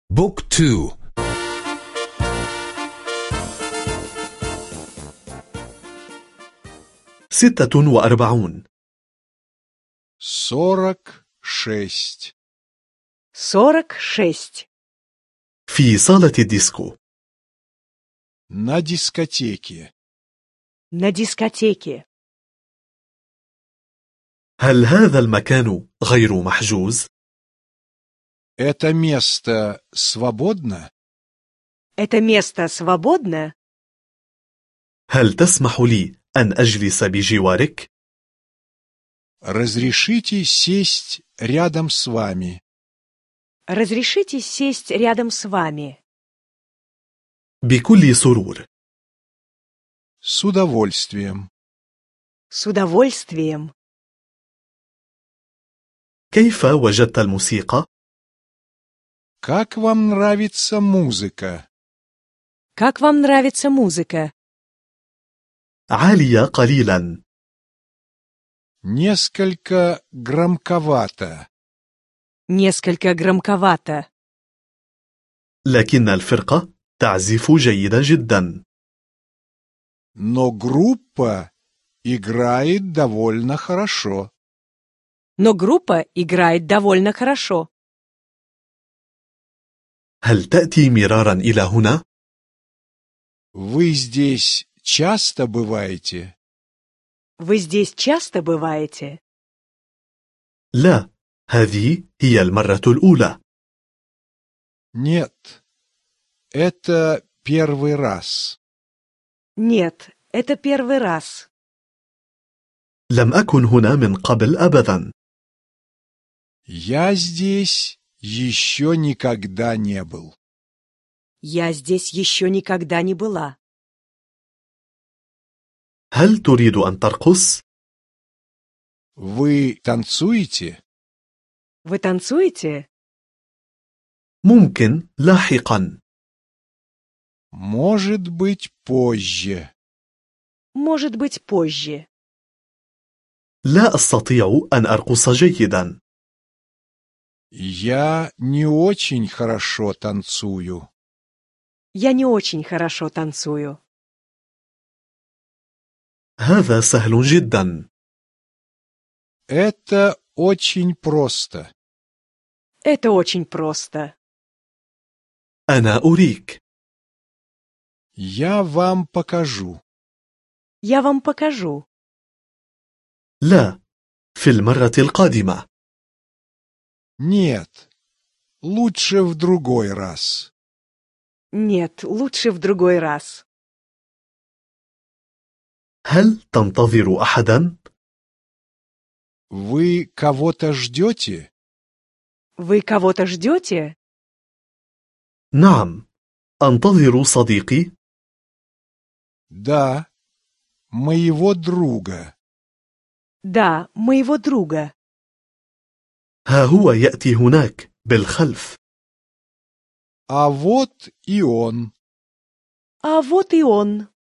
بوك تو. 46. 46. 46. في صالة الديسكو. На дискотеке. На дискотеке. هل هذا المكان غير محجوز؟ Это место свободно? Это место свободно? هل تسمح لي أن أجلس بجوارك؟ Разрешите сесть рядом с вами? Разрешите сесть рядом с вами? بكل سرور. С удовольствием. С удовольствием. كيف وجدت الموسيقى؟ Как вам нравится музыка? Как вам нравится музыка? عالية قليلا. Несколько громковато. Несколько громковато. لكن الفرقة تعزف جيدا جدا. Но группа играет довольно хорошо. Но группа играет довольно хорошо. هل تأتي مرارا إلى هنا؟ Вы здесь часто бываете? Вы здесь часто бываете? لا، هذه هي المرة الأولى. Нет, это первый раз. Нет, это первый раз. لم أكن هنا من قبل أبدا. Я здесь еще никогда не был. Я здесь еще никогда не была. هل تريد أن ترقص؟ Вы танцуете? Вы танцуете? ممكن لاحقا. Может быть, позже. Может быть, позже. لا أستطيع أن أرقص جيدا. Я не очень хорошо танцую. Я не очень хорошо танцую. هذا سهل جدا. Это очень просто. Это очень просто. أنا أريك. Я вам покажу. Я вам покажу. لا، في المرة القادمة. Нет, лучше в другой раз. Нет, лучше в другой раз. هل تنتظر أحدا؟ Вы кого-то ждете? Вы кого-то ждете? نعم، أنتظر صديقي. Да, моего друга. Да, моего друга. ها هو يأتي هناك بالخلف. А вот и он. А вот и он.